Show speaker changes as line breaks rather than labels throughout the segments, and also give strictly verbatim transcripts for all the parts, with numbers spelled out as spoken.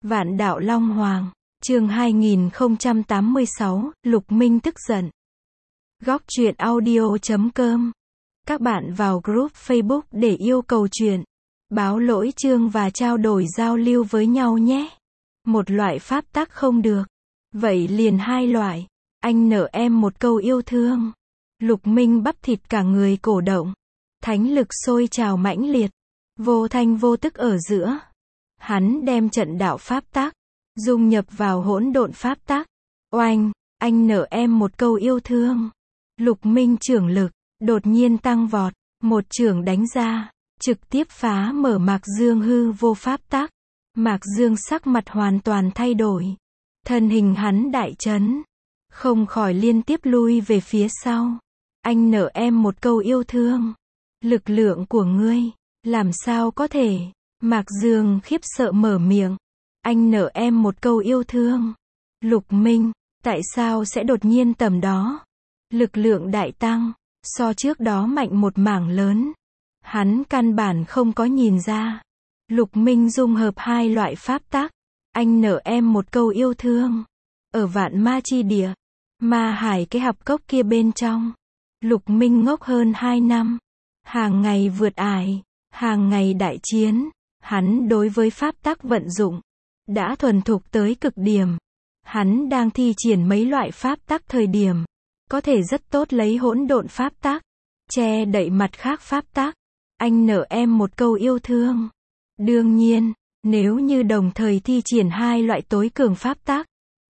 Vạn đạo Long Hoàng, chương hai nghìn không trăm tám mươi sáu, Lục Minh tức giận. Góc truyện audio chấm com. Các bạn vào group Facebook để yêu cầu truyện, báo lỗi chương và trao đổi giao lưu với nhau nhé. Một loại pháp tắc không được. Vậy liền hai loại. Anh nợ em một câu yêu thương. Lục Minh bắp thịt cả người cổ động. Thánh lực sôi trào mãnh liệt. Vô thanh vô tức ở giữa. Hắn đem trận đạo pháp tắc dung nhập vào hỗn độn pháp tắc. Oanh, anh nợ em một câu yêu thương. Lục Minh trưởng lực đột nhiên tăng vọt, một chưởng đánh ra, trực tiếp phá mở Mạc Dương hư vô pháp tắc. Mạc Dương sắc mặt hoàn toàn thay đổi, thân hình hắn đại chấn, không khỏi liên tiếp lui về phía sau. Anh nợ em một câu yêu thương. Lực lượng của ngươi, làm sao có thể? Mạc Dương khiếp sợ mở miệng. Anh nợ em một câu yêu thương. Lục Minh, tại sao sẽ đột nhiên tầm đó? Lực lượng đại tăng, so trước đó mạnh một mảng lớn. Hắn căn bản không có nhìn ra. Lục Minh dung hợp hai loại pháp tắc. Anh nợ em một câu yêu thương. Ở vạn ma chi địa, ma hải cái hạp cốc kia bên trong. Lục Minh ngốc hơn hai năm. Hàng ngày vượt ải, hàng ngày đại chiến. Hắn đối với pháp tắc vận dụng đã thuần thục tới cực điểm. Hắn đang thi triển mấy loại pháp tắc thời điểm có thể rất tốt lấy hỗn độn pháp tắc che đậy mặt khác pháp tắc. Anh nợ em một câu yêu thương. Đương nhiên, nếu như đồng thời thi triển hai loại tối cường pháp tắc,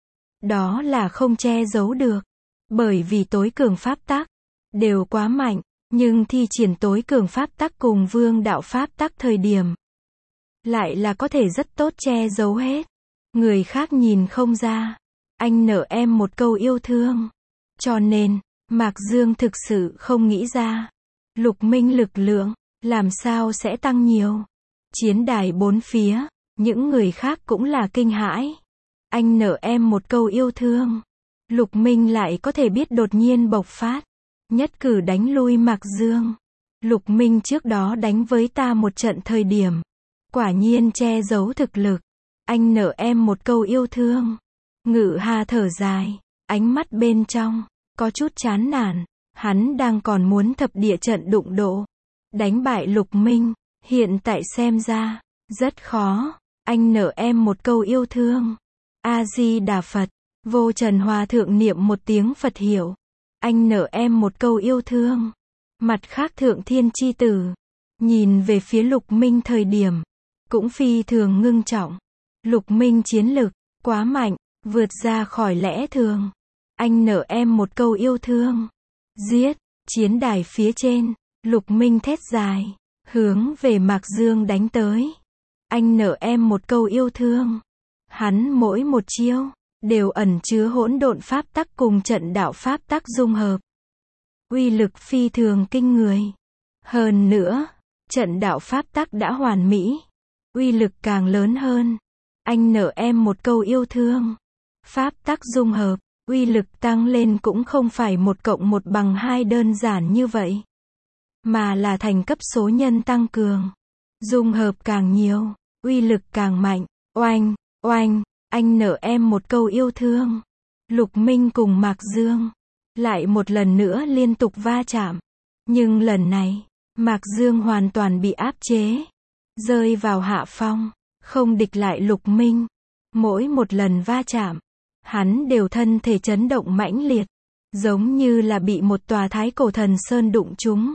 đó là không che giấu được. Bởi vì tối cường pháp tắc đều quá mạnh, nhưng thi triển tối cường pháp tắc cùng vương đạo pháp tắc thời điểm lại là có thể rất tốt che giấu hết. Người khác nhìn không ra. Anh nợ em một câu yêu thương. Cho nên, Mạc Dương thực sự không nghĩ ra. Lục Minh lực lượng, làm sao sẽ tăng nhiều. Chiến đài bốn phía, những người khác cũng là kinh hãi. Anh nợ em một câu yêu thương. Lục Minh lại có thể biết đột nhiên bộc phát. Nhất cử đánh lui Mạc Dương. Lục Minh trước đó đánh với ta một trận thời điểm. Quả nhiên che giấu thực lực. Anh nợ em một câu yêu thương. Ngự Hà thở dài, ánh mắt bên trong có chút chán nản. Hắn đang còn muốn thập địa trận đụng độ, đánh bại Lục Minh. Hiện tại xem ra rất khó. Anh nợ em một câu yêu thương. A Di Đà Phật. Vô Trần Hòa thượng niệm một tiếng Phật hiệu. Anh nợ em một câu yêu thương. Mặt khác Thượng Thiên chi tử nhìn về phía Lục Minh thời điểm cũng phi thường ngưng trọng. Lục Minh chiến lực quá mạnh, vượt ra khỏi lẽ thường. Anh nợ em một câu yêu thương. Giết. Chiến đài phía trên, Lục Minh thét dài, hướng về Mạc Dương đánh tới. Anh nợ em một câu yêu thương. Hắn mỗi một chiêu đều ẩn chứa hỗn độn pháp tắc cùng trận đạo pháp tắc dung hợp. Uy lực phi thường kinh người. Hơn nữa, trận đạo pháp tắc đã hoàn mỹ. Uy lực càng lớn hơn. Anh nợ em một câu yêu thương. Pháp tắc dung hợp, uy lực tăng lên cũng không phải một cộng một bằng hai đơn giản như vậy. Mà là thành cấp số nhân tăng cường. Dung hợp càng nhiều, uy lực càng mạnh. Oanh, oanh, anh nợ em một câu yêu thương. Lục Minh cùng Mạc Dương lại một lần nữa liên tục va chạm. Nhưng lần này, Mạc Dương hoàn toàn bị áp chế, rơi vào hạ phong, không địch lại Lục Minh. Mỗi một lần va chạm, hắn đều thân thể chấn động mãnh liệt, giống như là bị một tòa thái cổ thần sơn đụng trúng.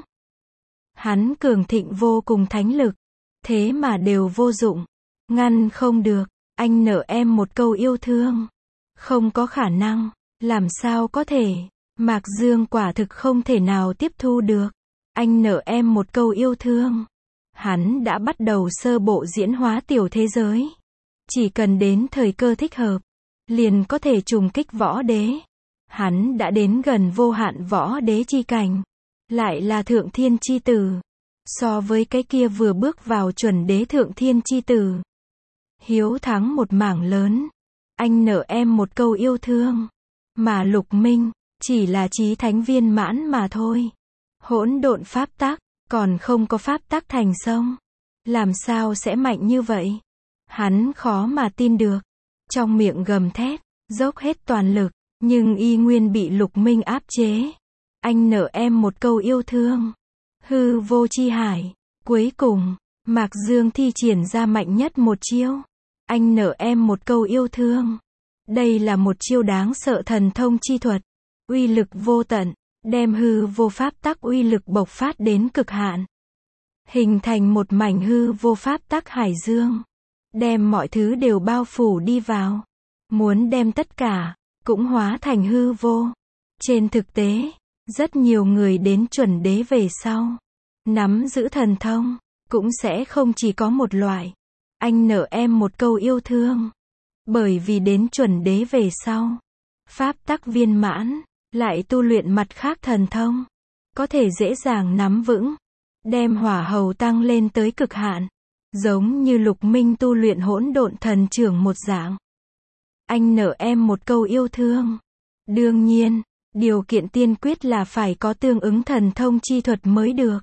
Hắn cường thịnh vô cùng thánh lực, thế mà đều vô dụng, ngăn không được. Anh nợ em một câu yêu thương. Không có khả năng, làm sao có thể. Mạc Dương quả thực không thể nào tiếp thu được. Anh nợ em một câu yêu thương. Hắn đã bắt đầu sơ bộ diễn hóa tiểu thế giới. Chỉ cần đến thời cơ thích hợp, liền có thể trùng kích võ đế. Hắn đã đến gần vô hạn võ đế chi cảnh. Lại là Thượng Thiên chi tử. So với cái kia vừa bước vào chuẩn đế Thượng Thiên chi tử, hiếu thắng một mảng lớn. Anh nợ em một câu yêu thương. Mà Lục Minh chỉ là chí thánh viên mãn mà thôi. Hỗn độn pháp tắc còn không có pháp tắc thành sông. Làm sao sẽ mạnh như vậy? Hắn khó mà tin được. Trong miệng gầm thét, dốc hết toàn lực, nhưng y nguyên bị Lục Minh áp chế. Anh nợ em một câu yêu thương. Hư vô chi hải. Cuối cùng, Mạc Dương thi triển ra mạnh nhất một chiêu. Anh nợ em một câu yêu thương. Đây là một chiêu đáng sợ thần thông chi thuật. Uy lực vô tận, đem hư vô pháp tắc uy lực bộc phát đến cực hạn. Hình thành một mảnh hư vô pháp tắc hải dương. Đem mọi thứ đều bao phủ đi vào. Muốn đem tất cả, cũng hóa thành hư vô. Trên thực tế, rất nhiều người đến chuẩn đế về sau. Nắm giữ thần thông, cũng sẽ không chỉ có một loại. Anh nợ em một câu yêu thương. Bởi vì đến chuẩn đế về sau. Pháp tắc viên mãn, lại tu luyện mặt khác thần thông. Có thể dễ dàng nắm vững. Đem hỏa hầu tăng lên tới cực hạn. Giống như Lục Minh tu luyện hỗn độn thần trưởng một dạng. Anh nợ em một câu yêu thương. Đương nhiên, điều kiện tiên quyết là phải có tương ứng thần thông chi thuật mới được.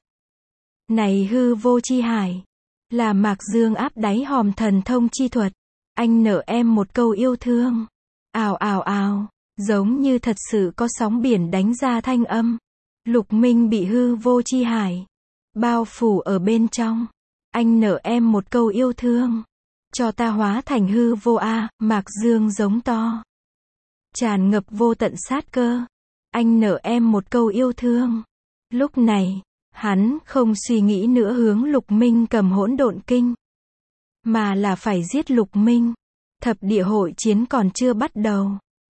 Này hư vô chi hải, là Mạc Dương áp đáy hòm thần thông chi thuật. Anh nợ em một câu yêu thương. Ào ào ào, giống như thật sự có sóng biển đánh ra thanh âm. Lục Minh bị hư vô chi hải bao phủ ở bên trong. Anh nợ em một câu yêu thương. Cho ta hóa thành hư vô a, Mạc Dương giống to. Tràn ngập vô tận sát cơ. Anh nợ em một câu yêu thương. Lúc này, hắn không suy nghĩ nữa hướng Lục Minh cầm hỗn độn kinh. Mà là phải giết Lục Minh. Thập địa hội chiến còn chưa bắt đầu.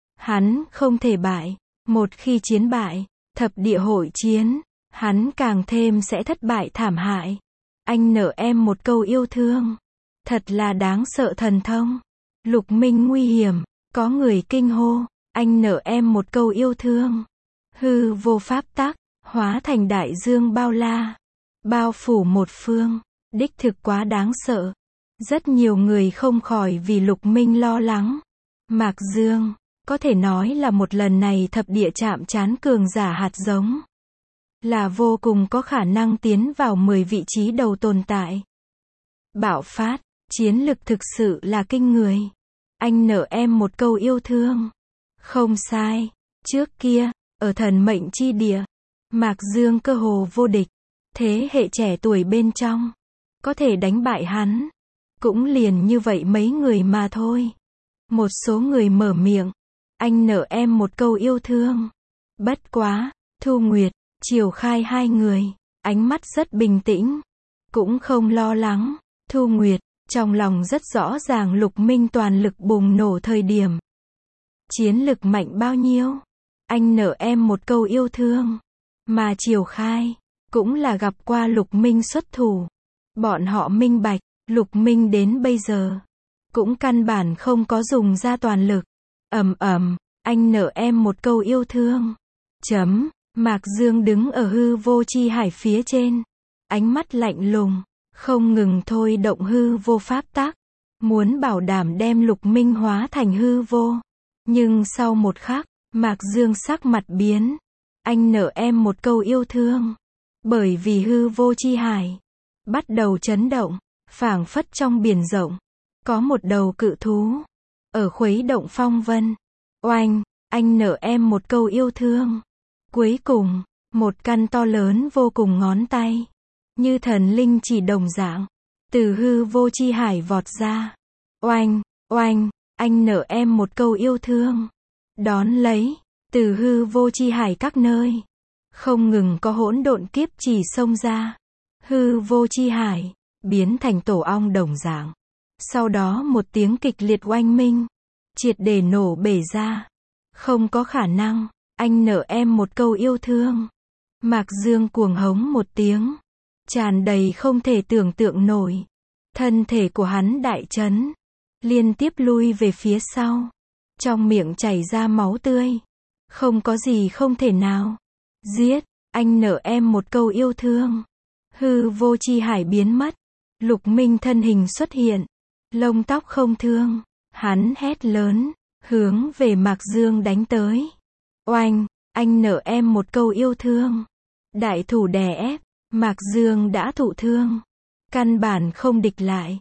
Hắn không thể bại. Một khi chiến bại, thập địa hội chiến, hắn càng thêm sẽ thất bại thảm hại. Anh nợ em một câu yêu thương. Thật là đáng sợ thần thông. Lục Minh nguy hiểm. Có người kinh hô. Anh nợ em một câu yêu thương. Hư vô pháp tắc, hóa thành đại dương bao la. Bao phủ một phương. Đích thực quá đáng sợ. Rất nhiều người không khỏi vì Lục Minh lo lắng. Mạc Dương, có thể nói là một lần này thập địa chạm trán cường giả hạt giống. Là vô cùng có khả năng tiến vào mười vị trí đầu tồn tại. Bạo phát, chiến lực thực sự là kinh người. Anh nợ em một câu yêu thương. Không sai, trước kia, ở thần mệnh chi địa, Mạc Dương cơ hồ vô địch. Thế hệ trẻ tuổi bên trong, có thể đánh bại hắn. Cũng liền như vậy mấy người mà thôi. Một số người mở miệng. Anh nợ em một câu yêu thương. Bất quá, Thu Nguyệt, Triều Khai hai người, ánh mắt rất bình tĩnh. Cũng không lo lắng. Thu Nguyệt, trong lòng rất rõ ràng Lục Minh toàn lực bùng nổ thời điểm. Chiến lực mạnh bao nhiêu? Anh nợ em một câu yêu thương. Mà Triều Khai, cũng là gặp qua Lục Minh xuất thủ. Bọn họ minh bạch, Lục Minh đến bây giờ, cũng căn bản không có dùng ra toàn lực. Ầm ầm, anh nợ em một câu yêu thương. Chấm, Mạc Dương đứng ở hư vô chi hải phía trên. Ánh mắt lạnh lùng, không ngừng thôi động hư vô pháp tắc. Muốn bảo đảm đem Lục Minh hóa thành hư vô. Nhưng sau một khắc, Mạc Dương sắc mặt biến. Anh nợ em một câu yêu thương. Bởi vì hư vô chi hải bắt đầu chấn động, phảng phất trong biển rộng, có một đầu cự thú ở khuấy động phong vân. Oanh, anh nợ em một câu yêu thương. Cuối cùng, một căn to lớn vô cùng ngón tay, như thần linh chỉ đồng dạng, từ hư vô chi hải vọt ra. Oanh, oanh, anh nợ em một câu yêu thương. Đón lấy, từ hư vô chi hải các nơi, không ngừng có hỗn độn kiếp chỉ xông ra. Hư vô chi hải biến thành tổ ong đồng dạng. Sau đó một tiếng kịch liệt oanh minh, triệt để nổ bể ra. Không có khả năng, anh nợ em một câu yêu thương. Mạc Dương cuồng hống một tiếng, tràn đầy không thể tưởng tượng nổi. Thân thể của hắn đại chấn, liên tiếp lui về phía sau. Trong miệng chảy ra máu tươi. Không có gì không thể nào. Giết, anh nợ em một câu yêu thương. Hư vô chi hải biến mất. Lục Minh thân hình xuất hiện. Lông tóc không thương. Hắn hét lớn, hướng về Mạc Dương đánh tới. Oanh, anh nợ em một câu yêu thương. Đại thủ đè ép, Mạc Dương đã thụ thương. Căn bản không địch lại.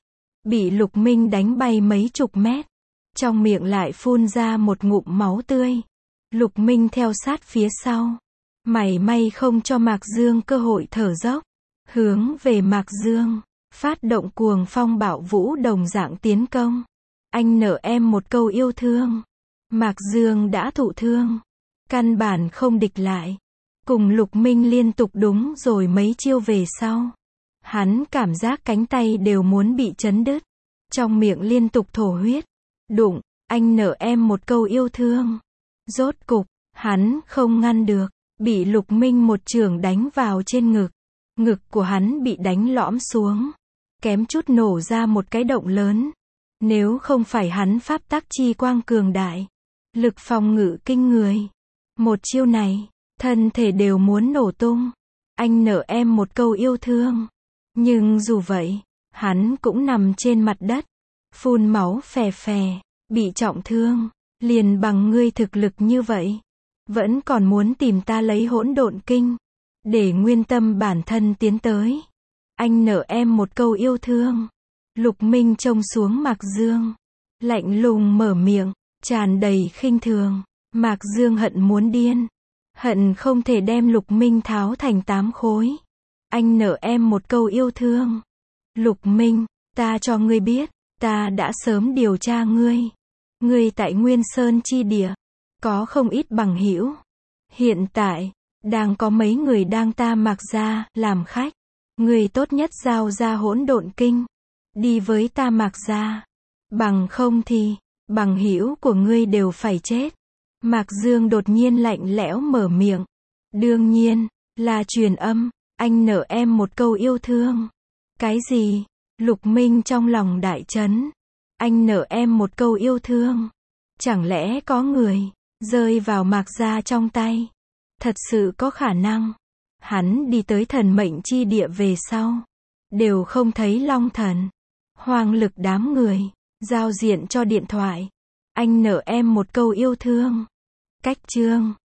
bị Lục Minh đánh bay mấy chục mét. Trong miệng lại phun ra một ngụm máu tươi. Lục Minh theo sát phía sau. Mảy may không cho Mạc Dương cơ hội thở dốc. Hướng về Mạc Dương. Phát động cuồng phong bạo vũ đồng dạng tiến công. Anh nợ em một câu yêu thương. Mạc Dương đã thụ thương. Căn bản không địch lại. Cùng Lục Minh liên tục đúng rồi mấy chiêu về sau. Hắn cảm giác cánh tay đều muốn bị chấn đứt. Trong miệng liên tục thổ huyết. Đụng, anh nợ em một câu yêu thương. Rốt cục, hắn không ngăn được. Bị Lục Minh một chưởng đánh vào trên ngực. Ngực của hắn bị đánh lõm xuống. Kém chút nổ ra một cái động lớn. Nếu không phải hắn pháp tắc chi quang cường đại. Lực phòng ngự kinh người. Một chiêu này, thân thể đều muốn nổ tung. Anh nợ em một câu yêu thương. Nhưng dù vậy, hắn cũng nằm trên mặt đất. Phun máu phè phè, bị trọng thương. Liền bằng ngươi thực lực như vậy. Vẫn còn muốn tìm ta lấy hỗn độn kinh. Để nguyên tâm bản thân tiến tới. Anh nợ em một câu yêu thương. Lục Minh trông xuống Mạc Dương. Lạnh lùng mở miệng, tràn đầy khinh thường. Mạc Dương hận muốn điên. Hận không thể đem Lục Minh tháo thành tám khối. Anh nợ em một câu yêu thương. Lục Minh, ta cho ngươi biết, ta đã sớm điều tra ngươi. Ngươi tại Nguyên Sơn chi địa, có không ít bằng hữu. Hiện tại, đang có mấy người đang ta Mạc gia làm khách. Ngươi tốt nhất giao ra hỗn độn kinh. Đi với ta Mạc gia. Bằng không thì, bằng hữu của ngươi đều phải chết. Mạc Dương đột nhiên lạnh lẽo mở miệng. Đương nhiên, là truyền âm, anh nợ em một câu yêu thương. Cái gì? Lục Minh trong lòng đại chấn. Anh nợ em một câu yêu thương. Chẳng lẽ có người rơi vào Mạc gia trong tay? Thật sự có khả năng. Hắn đi tới thần mệnh chi địa về sau. Đều không thấy Long Thần. Hoang Lực đám người. Giao diện cho điện thoại. Anh nợ em một câu yêu thương. Cách chương.